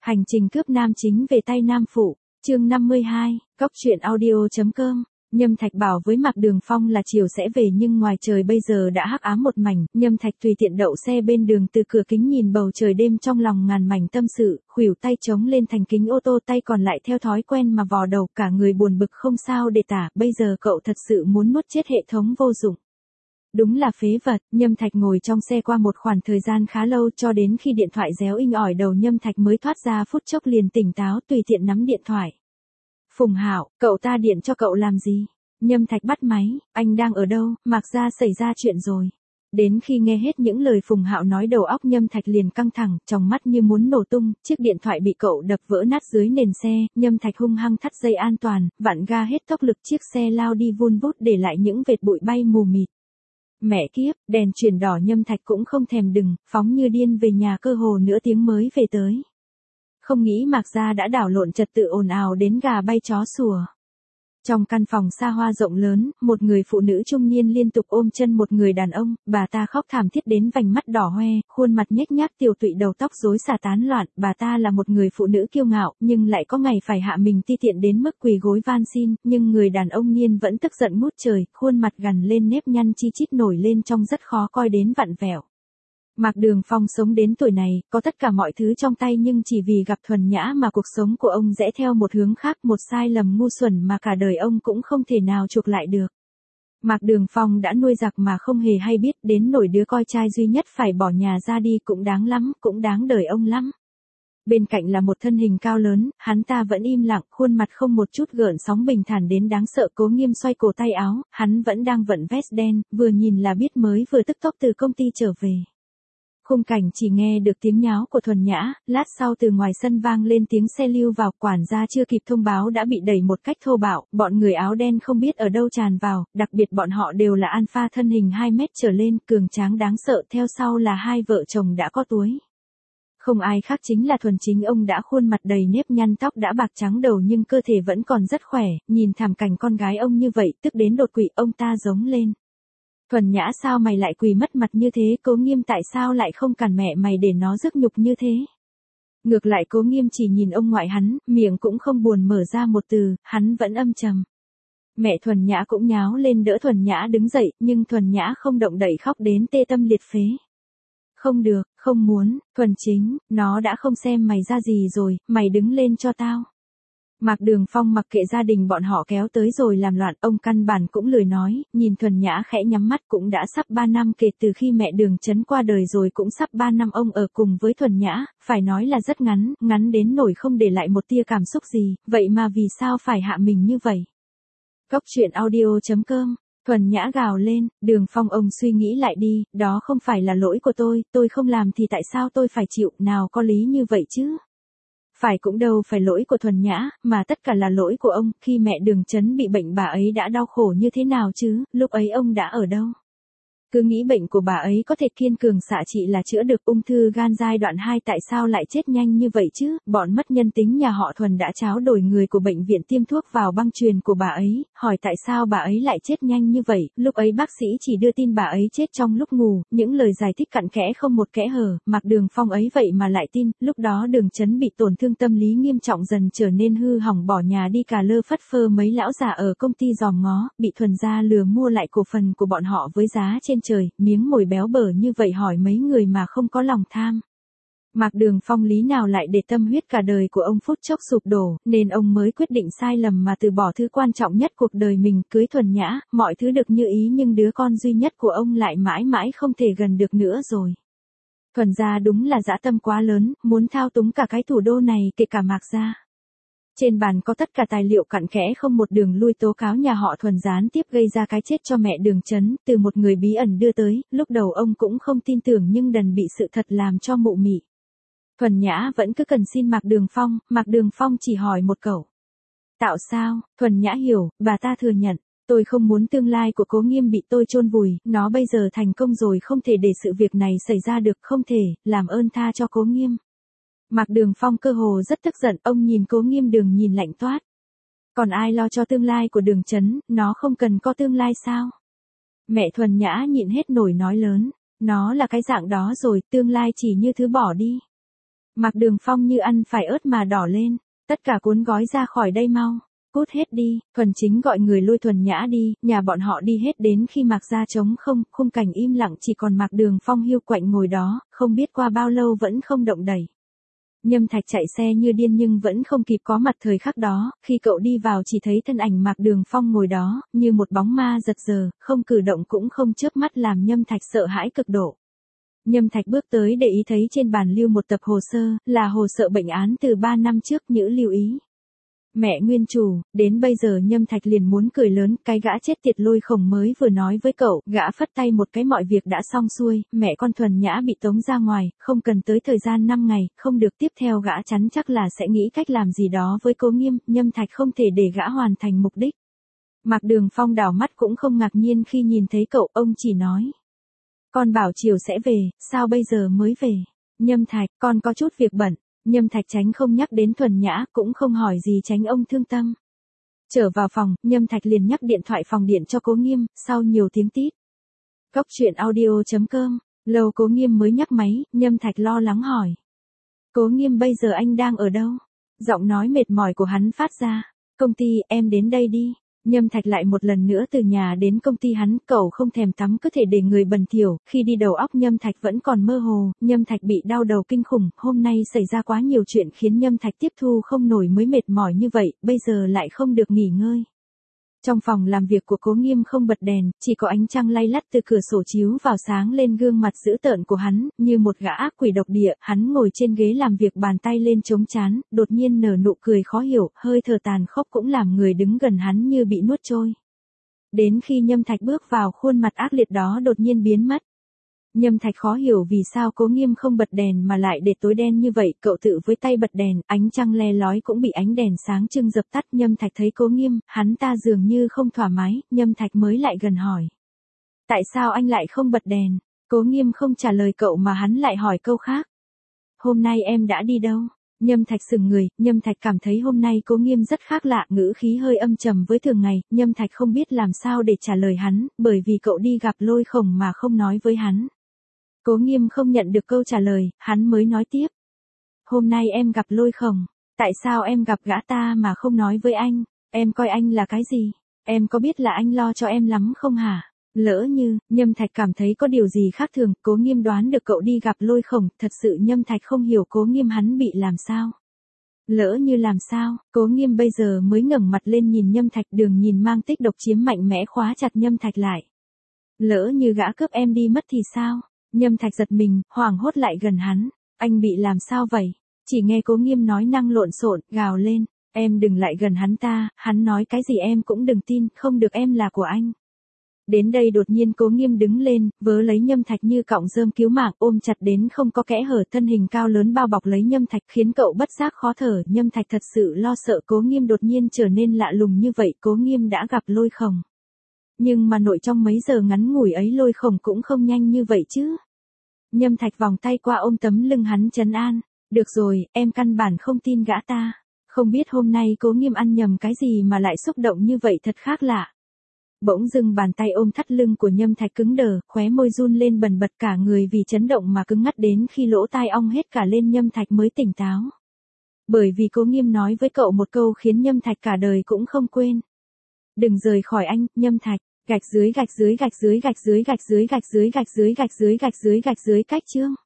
Hành trình cướp nam chính về tay nam phụ, chương 52, Cóc truyện audio.com. Nhâm Thạch bảo với Mạc Đường Phong là chiều sẽ về nhưng ngoài trời bây giờ đã hắc ám một mảnh, Nhâm Thạch tùy tiện đậu xe bên đường từ cửa kính nhìn bầu trời đêm trong lòng ngàn mảnh tâm sự, khuỷu tay chống lên thành kính ô tô tay còn lại theo thói quen mà vò đầu cả người buồn bực không sao để tả, bây giờ cậu thật sự muốn nuốt chết hệ thống vô dụng. Đúng là phế vật, Nhâm Thạch ngồi trong xe qua một khoảng thời gian khá lâu cho đến khi điện thoại réo inh ỏi đầu Nhâm Thạch mới thoát ra phút chốc liền tỉnh táo tùy tiện nắm điện thoại. Phùng Hạo, cậu ta điện cho cậu làm gì? Nhâm Thạch bắt máy, anh đang ở đâu, Mạc gia xảy ra chuyện rồi. Đến khi nghe hết những lời Phùng Hạo nói đầu óc Nhâm Thạch liền căng thẳng, trong mắt như muốn nổ tung, chiếc điện thoại bị cậu đập vỡ nát dưới nền xe, Nhâm Thạch hung hăng thắt dây an toàn, vặn ga hết tốc lực chiếc xe lao đi vun vút để lại những vệt bụi bay mù mịt. Mẹ kiếp, đèn chuyển đỏ Nhâm Thạch cũng không thèm đừng, phóng như điên về nhà cơ hồ nửa tiếng mới về tới. Không nghĩ Mạc gia đã đảo lộn trật tự ồn ào đến gà bay chó sủa. Trong căn phòng xa hoa rộng lớn, một người phụ nữ trung niên liên tục ôm chân một người đàn ông, bà ta khóc thảm thiết đến vành mắt đỏ hoe, khuôn mặt nhếch nhác tiều tụy đầu tóc rối xả tán loạn, bà ta là một người phụ nữ kiêu ngạo, nhưng lại có ngày phải hạ mình ti tiện đến mức quỳ gối van xin, nhưng người đàn ông niên vẫn tức giận ngút trời, khuôn mặt gằn lên nếp nhăn chi chít nổi lên trông rất khó coi đến vặn vẹo. Mạc Đường Phong sống đến tuổi này, có tất cả mọi thứ trong tay nhưng chỉ vì gặp Thuần Nhã mà cuộc sống của ông rẽ theo một hướng khác, một sai lầm ngu xuẩn mà cả đời ông cũng không thể nào chuộc lại được. Mạc Đường Phong đã nuôi giặc mà không hề hay biết, đến nổi đứa con trai duy nhất phải bỏ nhà ra đi cũng đáng lắm, cũng đáng đời ông lắm. Bên cạnh là một thân hình cao lớn, hắn ta vẫn im lặng, khuôn mặt không một chút gợn sóng bình thản đến đáng sợ. Cố Nghiêm xoay cổ tay áo, hắn vẫn đang vận vest đen, vừa nhìn là biết mới vừa tức tốc từ công ty trở về. Khung cảnh chỉ nghe được tiếng nháo của Thuần Nhã, lát sau từ ngoài sân vang lên tiếng xe lưu vào, quản gia chưa kịp thông báo đã bị đẩy một cách thô bạo, bọn người áo đen không biết ở đâu tràn vào, đặc biệt bọn họ đều là alpha thân hình 2 mét trở lên, cường tráng đáng sợ, theo sau là hai vợ chồng đã có túi. Không ai khác chính là Thuần Chính, ông đã khuôn mặt đầy nếp nhăn, tóc đã bạc trắng đầu nhưng cơ thể vẫn còn rất khỏe, nhìn thảm cảnh con gái ông như vậy, tức đến đột quỵ, ông ta giống lên. Thuần Nhã, sao mày lại quỳ mất mặt như thế? Cố Nghiêm, tại sao lại không cản mẹ mày để nó rước nhục như thế? Ngược lại Cố Nghiêm chỉ nhìn ông ngoại hắn, miệng cũng không buồn mở ra một từ, hắn vẫn âm trầm. Mẹ Thuần Nhã cũng nháo lên đỡ Thuần Nhã đứng dậy, nhưng Thuần Nhã không động đậy, khóc đến tê tâm liệt phế. Không được, không muốn, Thuần Chính, nó đã không xem mày ra gì rồi, mày đứng lên cho tao. Mạc Đường Phong mặc kệ gia đình bọn họ kéo tới rồi làm loạn, ông căn bản cũng lười nói, nhìn Thuần Nhã khẽ nhắm mắt, cũng đã sắp 3 năm kể từ khi mẹ Đường Chấn qua đời rồi, cũng sắp 3 năm ông ở cùng với Thuần Nhã, phải nói là rất ngắn, ngắn đến nỗi không để lại một tia cảm xúc gì, vậy mà vì sao phải hạ mình như vậy? Cóc truyện audio.com. Thuần Nhã gào lên, Đường Phong, ông suy nghĩ lại đi, đó không phải là lỗi của tôi không làm thì tại sao tôi phải chịu, nào có lý như vậy chứ? Phải cũng đâu phải lỗi của Thuần Nhã, mà tất cả là lỗi của ông, khi mẹ Đường Chấn bị bệnh bà ấy đã đau khổ như thế nào chứ, lúc ấy ông đã ở đâu? Cứ nghĩ bệnh của bà ấy có thể kiên cường xạ trị là chữa được ung thư gan giai đoạn 2, tại sao lại chết nhanh như vậy chứ? Bọn mất nhân tính nhà họ Thuần đã tráo đổi người của bệnh viện tiêm thuốc vào băng truyền của bà ấy, hỏi tại sao bà ấy lại chết nhanh như vậy, lúc ấy bác sĩ chỉ đưa tin bà ấy chết trong lúc ngủ, những lời giải thích cặn kẽ không một kẽ hở, Mạc Đường Phong ấy vậy mà lại tin, lúc đó Đường Chấn bị tổn thương tâm lý nghiêm trọng dần trở nên hư hỏng, bỏ nhà đi cà lơ phất phơ, mấy lão già ở công ty dòm ngó, bị Thuần gia lừa mua lại cổ phần của bọn họ với giá trên trời, miếng mồi béo bở như vậy hỏi mấy người mà không có lòng tham. Mạc Đường Phong lý nào lại để tâm huyết cả đời của ông phút chốc sụp đổ, nên ông mới quyết định sai lầm mà từ bỏ thứ quan trọng nhất cuộc đời mình, cưới Thuần Nhã, mọi thứ được như ý nhưng đứa con duy nhất của ông lại mãi mãi không thể gần được nữa rồi. Thuần gia đúng là dã tâm quá lớn, muốn thao túng cả cái thủ đô này, kể cả Mạc gia. Trên bàn có tất cả tài liệu cặn kẽ không một đường lui tố cáo nhà họ Thuần gián tiếp gây ra cái chết cho mẹ Đường Chấn, từ một người bí ẩn đưa tới, lúc đầu ông cũng không tin tưởng nhưng đần bị sự thật làm cho mụ mị. Thuần Nhã vẫn cứ cần xin Mạc Đường Phong chỉ hỏi một câu. Tạo sao? Thuần Nhã hiểu, bà ta thừa nhận, tôi không muốn tương lai của Cố Nghiêm bị tôi chôn vùi, nó bây giờ thành công rồi, không thể để sự việc này xảy ra được, không thể, làm ơn tha cho Cố Nghiêm. Mạc Đường Phong cơ hồ rất tức giận, ông nhìn Cố Nghiêm Đường nhìn lạnh toát. Còn ai lo cho tương lai của Đường Chấn, nó không cần có tương lai sao? Mẹ Thuần Nhã nhịn hết nổi nói lớn, nó là cái dạng đó rồi, tương lai chỉ như thứ bỏ đi. Mạc Đường Phong như ăn phải ớt mà đỏ lên, tất cả cuốn gói ra khỏi đây mau. Cút hết đi, Thuần Chính gọi người lôi Thuần Nhã đi, nhà bọn họ đi hết đến khi Mạc gia trống không, khung cảnh im lặng chỉ còn Mạc Đường Phong hiu quạnh ngồi đó, không biết qua bao lâu vẫn không động đậy. Nhâm Thạch chạy xe như điên nhưng vẫn không kịp có mặt thời khắc đó, khi cậu đi vào chỉ thấy thân ảnh Mạc Đường Phong ngồi đó, như một bóng ma giật giờ, không cử động cũng không chớp mắt làm Nhâm Thạch sợ hãi cực độ. Nhâm Thạch bước tới để ý thấy trên bàn lưu một tập hồ sơ, là hồ sơ bệnh án từ 3 năm trước. Nhữ lưu ý. Mẹ nguyên chủ, đến bây giờ Nhâm Thạch liền muốn cười lớn, cái gã chết tiệt Lôi Khổng mới vừa nói với cậu, gã phất tay một cái mọi việc đã xong xuôi, mẹ con Thuần Nhã bị tống ra ngoài, không cần tới thời gian 5 ngày, không được tiếp theo gã chắn chắc là sẽ nghĩ cách làm gì đó với Cố Nghiêm, Nhâm Thạch không thể để gã hoàn thành mục đích. Mạc Đường Phong đảo mắt cũng không ngạc nhiên khi nhìn thấy cậu, ông chỉ nói. Con bảo chiều sẽ về, sao bây giờ mới về? Nhâm Thạch, con có chút việc bận. Nhâm Thạch tránh không nhắc đến Thuần Nhã, cũng không hỏi gì tránh ông thương tâm. Trở vào phòng, Nhâm Thạch liền nhắc điện thoại phòng điện cho Cố Nghiêm, sau nhiều tiếng tít. Cốc truyện audio.com, lâu Cố Nghiêm mới nhắc máy, Nhâm Thạch lo lắng hỏi. Cố Nghiêm bây giờ anh đang ở đâu? Giọng nói mệt mỏi của hắn phát ra. Công ty, em đến đây đi. Nhâm Thạch lại một lần nữa từ nhà đến công ty hắn, cậu không thèm tắm cứ thể để người bẩn thỉu, khi đi đầu óc Nhâm Thạch vẫn còn mơ hồ, Nhâm Thạch bị đau đầu kinh khủng, hôm nay xảy ra quá nhiều chuyện khiến Nhâm Thạch tiếp thu không nổi mới mệt mỏi như vậy, bây giờ lại không được nghỉ ngơi. Trong phòng làm việc của Cố Nghiêm không bật đèn, chỉ có ánh trăng lay lắt từ cửa sổ chiếu vào sáng lên gương mặt dữ tợn của hắn, như một gã ác quỷ độc địa, hắn ngồi trên ghế làm việc bàn tay lên chống trán, đột nhiên nở nụ cười khó hiểu, hơi thở tàn khốc cũng làm người đứng gần hắn như bị nuốt trôi. Đến khi Nhâm Thạch bước vào khuôn mặt ác liệt đó đột nhiên biến mất. Nhâm Thạch khó hiểu vì sao Cố Nghiêm không bật đèn mà lại để tối đen như vậy, cậu tự với tay bật đèn, ánh trăng le lói cũng bị ánh đèn sáng trưng dập tắt. Nhâm Thạch thấy Cố Nghiêm, hắn ta dường như không thoải mái, Nhâm Thạch mới lại gần hỏi. Tại sao anh lại không bật đèn? Cố Nghiêm không trả lời cậu mà hắn lại hỏi câu khác. Hôm nay em đã đi đâu? Nhâm Thạch sững người, Nhâm Thạch cảm thấy hôm nay Cố Nghiêm rất khác lạ, ngữ khí hơi âm trầm với thường ngày, Nhâm Thạch không biết làm sao để trả lời hắn, bởi vì cậu đi gặp Lôi Khổng mà không nói với hắn. Cố Nghiêm không nhận được câu trả lời, hắn mới nói tiếp. Hôm nay em gặp Lôi Khổng, tại sao em gặp gã ta mà không nói với anh, em coi anh là cái gì, em có biết là anh lo cho em lắm không hả? Lỡ như, Nhâm Thạch cảm thấy có điều gì khác thường, Cố Nghiêm đoán được cậu đi gặp Lôi Khổng, thật sự Nhâm Thạch không hiểu Cố Nghiêm hắn bị làm sao. Lỡ như làm sao, Cố Nghiêm bây giờ mới ngẩng mặt lên nhìn Nhâm Thạch, đường nhìn mang tích độc chiếm mạnh mẽ khóa chặt Nhâm Thạch lại. Lỡ như gã cướp em đi mất thì sao? Nhâm Thạch giật mình, hoảng hốt lại gần hắn. Anh bị làm sao vậy? Chỉ nghe Cố Nghiêm nói năng lộn xộn, gào lên. Em đừng lại gần hắn ta, hắn nói cái gì em cũng đừng tin, không được em là của anh. Đến đây đột nhiên Cố Nghiêm đứng lên, vớ lấy Nhâm Thạch như cọng rơm cứu mạng, ôm chặt đến không có kẽ hở, thân hình cao lớn bao bọc lấy Nhâm Thạch khiến cậu bất giác khó thở. Nhâm Thạch thật sự lo sợ Cố Nghiêm đột nhiên trở nên lạ lùng như vậy. Cố Nghiêm đã gặp Lôi Khổng. Nhưng mà nội trong mấy giờ ngắn ngủi ấy Lôi Khổng cũng không nhanh như vậy chứ. Nhâm Thạch vòng tay qua ôm tấm lưng hắn trấn an. Được rồi, em căn bản không tin gã ta. Không biết hôm nay Cố Nghiêm ăn nhầm cái gì mà lại xúc động như vậy, thật khác lạ. Bỗng dưng bàn tay ôm thắt lưng của Nhâm Thạch cứng đờ, khóe môi run lên bần bật, cả người vì chấn động mà cứng ngắt, đến khi lỗ tai ong hết cả lên Nhâm Thạch mới tỉnh táo. Bởi vì Cố Nghiêm nói với cậu một câu khiến Nhâm Thạch cả đời cũng không quên. Đừng rời khỏi anh, Nhâm Thạch. Gạch dưới gạch dưới gạch dưới gạch dưới gạch dưới gạch dưới gạch dưới gạch dưới gạch dưới gạch dưới cách chương.